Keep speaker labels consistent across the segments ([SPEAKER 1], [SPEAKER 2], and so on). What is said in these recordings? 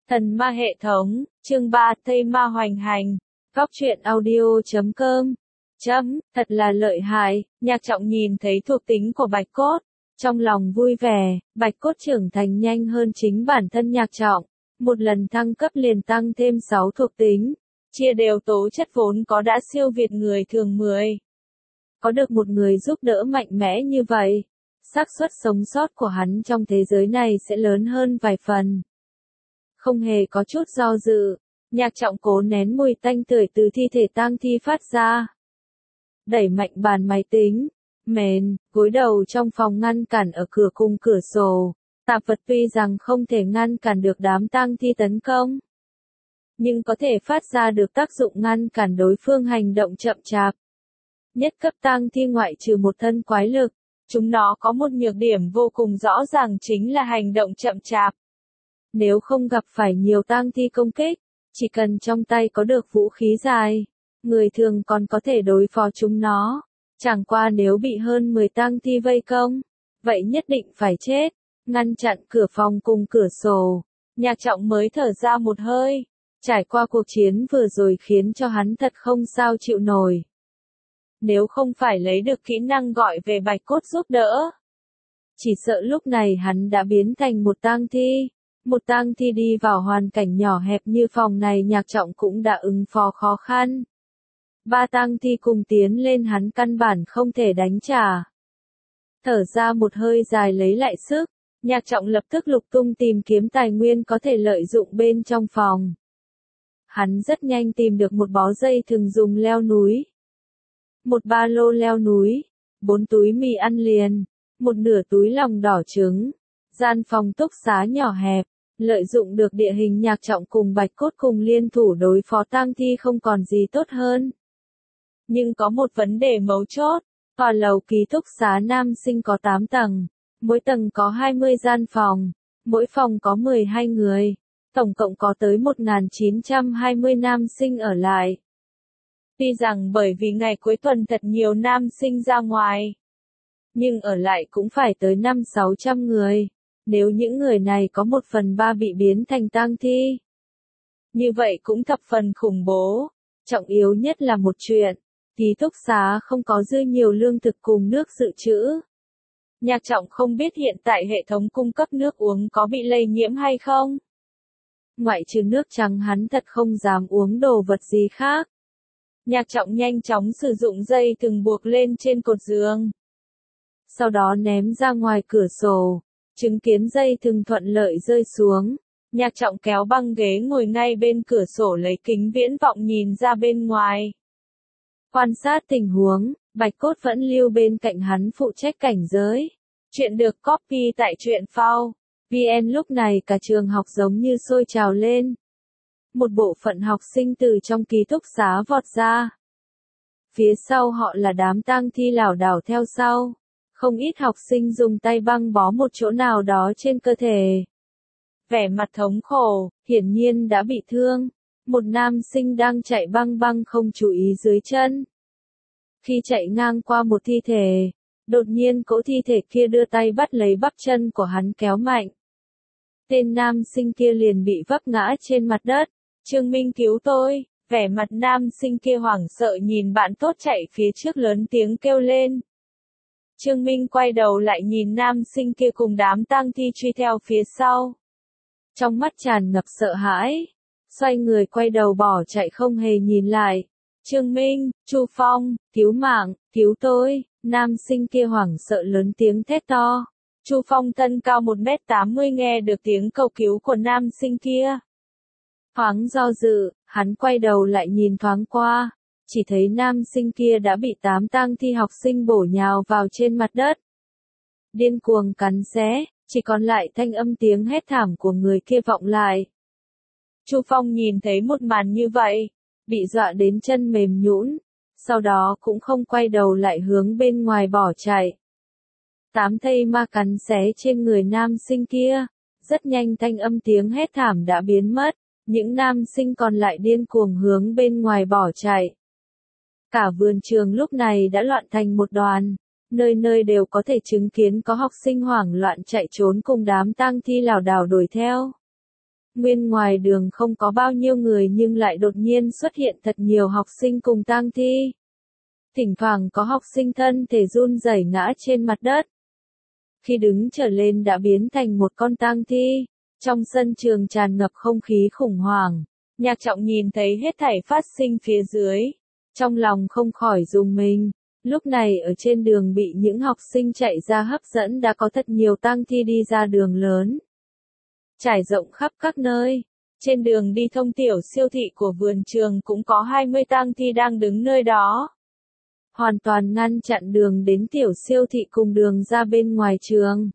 [SPEAKER 1] Thần ma hệ thống, chương 3 Tây ma hoành hành, góc truyện audio.com. Thật là lợi hại, Nhạc Trọng nhìn thấy thuộc tính của Bạch Cốt, trong lòng vui vẻ, Bạch Cốt trưởng thành nhanh hơn chính bản thân Nhạc Trọng, một lần thăng cấp liền tăng thêm 6 thuộc tính, chia đều tố chất vốn có đã siêu việt người thường 10. Có được một người giúp đỡ mạnh mẽ như vậy, xác suất sống sót của hắn trong thế giới này sẽ lớn hơn vài phần. Không hề có chút do dự, Nhạc Trọng cố nén mùi tanh tưởi từ thi thể tang thi phát ra. Đẩy mạnh bàn máy tính, mền, gối đầu trong phòng ngăn cản ở cửa cùng cửa sổ, tạp vật tuy rằng không thể ngăn cản được đám tang thi tấn công, nhưng có thể phát ra được tác dụng ngăn cản đối phương hành động chậm chạp. Nhất cấp tang thi ngoại trừ một thân quái lực, chúng nó có một nhược điểm vô cùng rõ ràng chính là hành động chậm chạp. Nếu không gặp phải nhiều tang thi công kích, chỉ cần trong tay có được vũ khí dài, người thường còn có thể đối phó chúng nó. Chẳng qua nếu bị hơn 10 tang thi vây công, vậy nhất định phải chết. Ngăn chặn cửa phòng cùng cửa sổ, Nhạc Trọng mới thở ra một hơi. Trải qua cuộc chiến vừa rồi khiến cho hắn thật không sao chịu nổi. Nếu không phải lấy được kỹ năng gọi về Bạch Cốt giúp đỡ, chỉ sợ lúc này hắn đã biến thành một tang thi. Một tang thi đi vào hoàn cảnh nhỏ hẹp như phòng này Nhạc Trọng cũng đã ứng phó khó khăn. 3 tang thi cùng tiến lên hắn căn bản không thể đánh trả. Thở ra một hơi dài lấy lại sức, Nhạc Trọng lập tức lục tung tìm kiếm tài nguyên có thể lợi dụng bên trong phòng. Hắn rất nhanh tìm được một bó dây thường dùng leo núi, một ba lô leo núi, 4 túi mì ăn liền, một nửa túi lòng đỏ trứng. Gian phòng túc xá nhỏ hẹp, lợi dụng được địa hình Nhạc Trọng cùng Bạch Cốt cùng liên thủ đối phó tang thi không còn gì tốt hơn. Nhưng có một vấn đề mấu chốt, tòa lầu ký túc xá nam sinh có 8 tầng, mỗi tầng có 20 gian phòng, mỗi phòng có 12 người, tổng cộng có tới 1920 nam sinh ở lại. Tuy rằng bởi vì ngày cuối tuần thật nhiều nam sinh ra ngoài, nhưng ở lại cũng phải tới 500-600 người. Nếu những người này có 1/3 bị biến thành tang thi, như vậy cũng thập phần khủng bố. Trọng yếu nhất là một chuyện, ký túc xá không có dư nhiều lương thực cùng nước dự trữ. Nhạc Trọng không biết hiện tại hệ thống cung cấp nước uống có bị lây nhiễm hay không. Ngoại trừ nước trắng hắn thật không dám uống đồ vật gì khác. Nhạc Trọng nhanh chóng sử dụng dây thừng buộc lên trên cột giường, sau đó ném ra ngoài cửa sổ. Chứng kiến dây thừng thuận lợi rơi xuống, Nhạc Trọng kéo băng ghế ngồi ngay bên cửa sổ lấy kính viễn vọng nhìn ra bên ngoài. Quan sát tình huống, Bạch Cốt vẫn lưu bên cạnh hắn phụ trách cảnh giới. Chuyện được copy tại truyện phao VN. Lúc này cả trường học giống như sôi trào lên. Một bộ phận học sinh từ trong ký túc xá vọt ra. Phía sau họ là đám tang thi lảo đảo theo sau. Không ít học sinh dùng tay băng bó một chỗ nào đó trên cơ thể. Vẻ mặt thống khổ, hiển nhiên đã bị thương. Một nam sinh đang chạy băng băng không chú ý dưới chân. Khi chạy ngang qua một thi thể, đột nhiên cỗ thi thể kia đưa tay bắt lấy bắp chân của hắn kéo mạnh. Tên nam sinh kia liền bị vấp ngã trên mặt đất. Trương Minh cứu tôi. Vẻ mặt nam sinh kia hoảng sợ nhìn bạn tốt chạy phía trước lớn tiếng kêu lên. Trương Minh quay đầu lại nhìn nam sinh kia cùng đám tang thi truy theo phía sau. Trong mắt tràn ngập sợ hãi, xoay người quay đầu bỏ chạy không hề nhìn lại. Trương Minh, Chu Phong, cứu mạng, cứu tôi, nam sinh kia hoảng sợ lớn tiếng thét to. Chu Phong thân cao 1m80 nghe được tiếng cầu cứu của nam sinh kia. Thoáng do dự, hắn quay đầu lại nhìn thoáng qua. Chỉ thấy nam sinh kia đã bị 8 tang thi học sinh bổ nhào vào trên mặt đất. Điên cuồng cắn xé, chỉ còn lại thanh âm tiếng hét thảm của người kia vọng lại. Chu Phong nhìn thấy một màn như vậy, bị dọa đến chân mềm nhũn, sau đó cũng không quay đầu lại hướng bên ngoài bỏ chạy. 8 thây ma cắn xé trên người nam sinh kia, rất nhanh thanh âm tiếng hét thảm đã biến mất, những nam sinh còn lại điên cuồng hướng bên ngoài bỏ chạy. Cả vườn trường lúc này đã loạn thành một đoàn, nơi nơi đều có thể chứng kiến có học sinh hoảng loạn chạy trốn cùng đám tang thi lảo đảo đuổi theo. Nguyên ngoài đường không có bao nhiêu người nhưng lại đột nhiên xuất hiện thật nhiều học sinh cùng tang thi. Thỉnh thoảng có học sinh thân thể run rẩy ngã trên mặt đất. Khi đứng trở lên đã biến thành một con tang thi. Trong sân trường tràn ngập không khí khủng hoảng. Nhạc Trọng nhìn thấy hết thảy phát sinh phía dưới. Trong lòng không khỏi rùng mình. Lúc này ở trên đường bị những học sinh chạy ra hấp dẫn đã có thật nhiều tang thi đi ra đường lớn. Trải rộng khắp các nơi. Trên đường đi thông tiểu siêu thị của vườn trường cũng có 20 tang thi đang đứng nơi đó. Hoàn toàn ngăn chặn đường đến tiểu siêu thị cùng đường ra bên ngoài trường.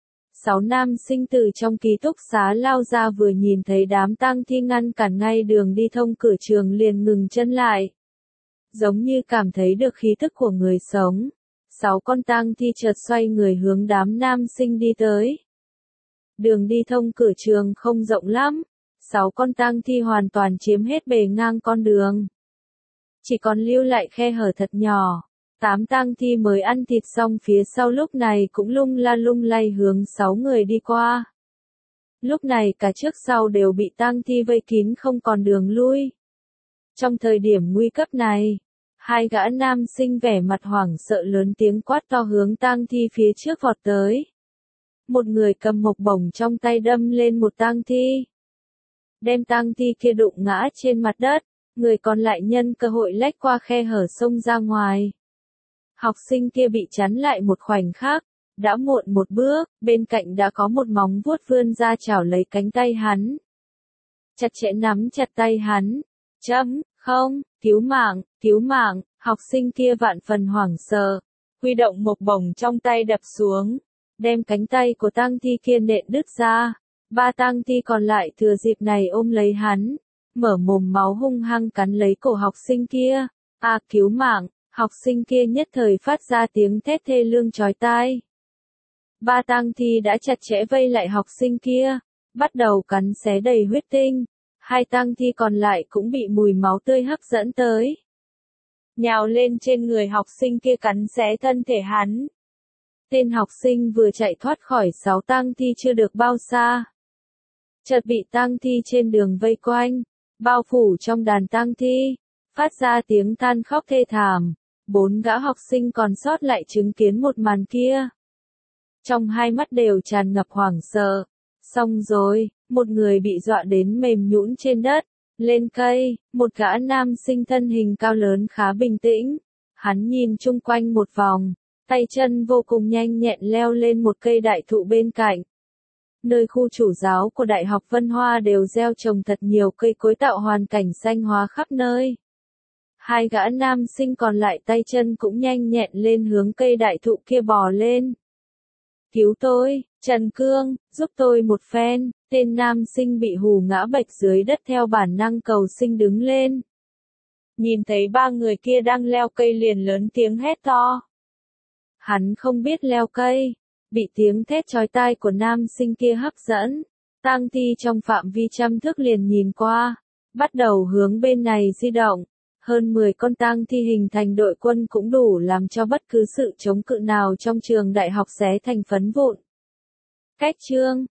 [SPEAKER 1] 6 nam sinh từ trong ký túc xá lao ra vừa nhìn thấy đám tang thi ngăn cản ngay đường đi thông cửa trường liền ngừng chân lại. Giống như cảm thấy được khí tức của người sống. 6 con tang thi chợt xoay người hướng đám nam sinh đi tới. Đường đi thông cửa trường không rộng lắm. 6 con tang thi hoàn toàn chiếm hết bề ngang con đường. Chỉ còn lưu lại khe hở thật nhỏ. 8 tang thi mới ăn thịt xong phía sau lúc này cũng lung la lung lay hướng 6 người đi qua. Lúc này cả trước sau đều bị tang thi vây kín không còn đường lui. Trong thời điểm nguy cấp này, 2 gã nam sinh vẻ mặt hoảng sợ lớn tiếng quát to hướng tang thi phía trước vọt tới. Một người cầm mộc bổng trong tay đâm lên một tang thi. Đem tang thi kia đụng ngã trên mặt đất, người còn lại nhân cơ hội lách qua khe hở xông ra ngoài. Học sinh kia bị chắn lại một khoảnh khắc, đã muộn một bước, bên cạnh đã có một móng vuốt vươn ra chảo lấy cánh tay hắn. Chặt chẽ nắm chặt tay hắn. Không, cứu mạng, học sinh kia vạn phần hoảng sợ, huy động mộc bổng trong tay đập xuống, đem cánh tay của tang thi kia nện đứt ra. 3 tang thi còn lại thừa dịp này ôm lấy hắn, mở mồm máu hung hăng cắn lấy cổ học sinh kia. Cứu mạng, học sinh kia nhất thời phát ra tiếng thét thê lương chói tai. 3 tang thi đã chặt chẽ vây lại học sinh kia, bắt đầu cắn xé đầy huyết tinh. 2 tang thi còn lại cũng bị mùi máu tươi hấp dẫn tới. Nhào lên trên người học sinh kia cắn xé thân thể hắn. Tên học sinh vừa chạy thoát khỏi 6 tang thi chưa được bao xa. Chợt bị tang thi trên đường vây quanh, bao phủ trong đàn tang thi, phát ra tiếng than khóc thê thảm. 4 gã học sinh còn sót lại chứng kiến một màn kia. Trong hai mắt đều tràn ngập hoảng sợ. Xong rồi, một người bị dọa đến mềm nhũn trên đất, lên cây, một gã nam sinh thân hình cao lớn khá bình tĩnh. Hắn nhìn chung quanh một vòng, tay chân vô cùng nhanh nhẹn leo lên một cây đại thụ bên cạnh. Nơi khu chủ giáo của Đại học Vân Hoa đều gieo trồng thật nhiều cây cối tạo hoàn cảnh xanh hóa khắp nơi. 2 gã nam sinh còn lại tay chân cũng nhanh nhẹn lên hướng cây đại thụ kia bò lên. Cứu tôi, Trần Cương, giúp tôi một phen. Tên nam sinh bị hù ngã bạch dưới đất theo bản năng cầu sinh đứng lên. Nhìn thấy 3 người kia đang leo cây liền lớn tiếng hét to. Hắn không biết leo cây, bị tiếng thét chói tai của nam sinh kia hấp dẫn. Tang thi trong phạm vi trăm thước liền nhìn qua, bắt đầu hướng bên này di động. Hơn 10 con tang thi hình thành đội quân cũng đủ làm cho bất cứ sự chống cự nào trong trường đại học xé thành phấn vụn. Cách chương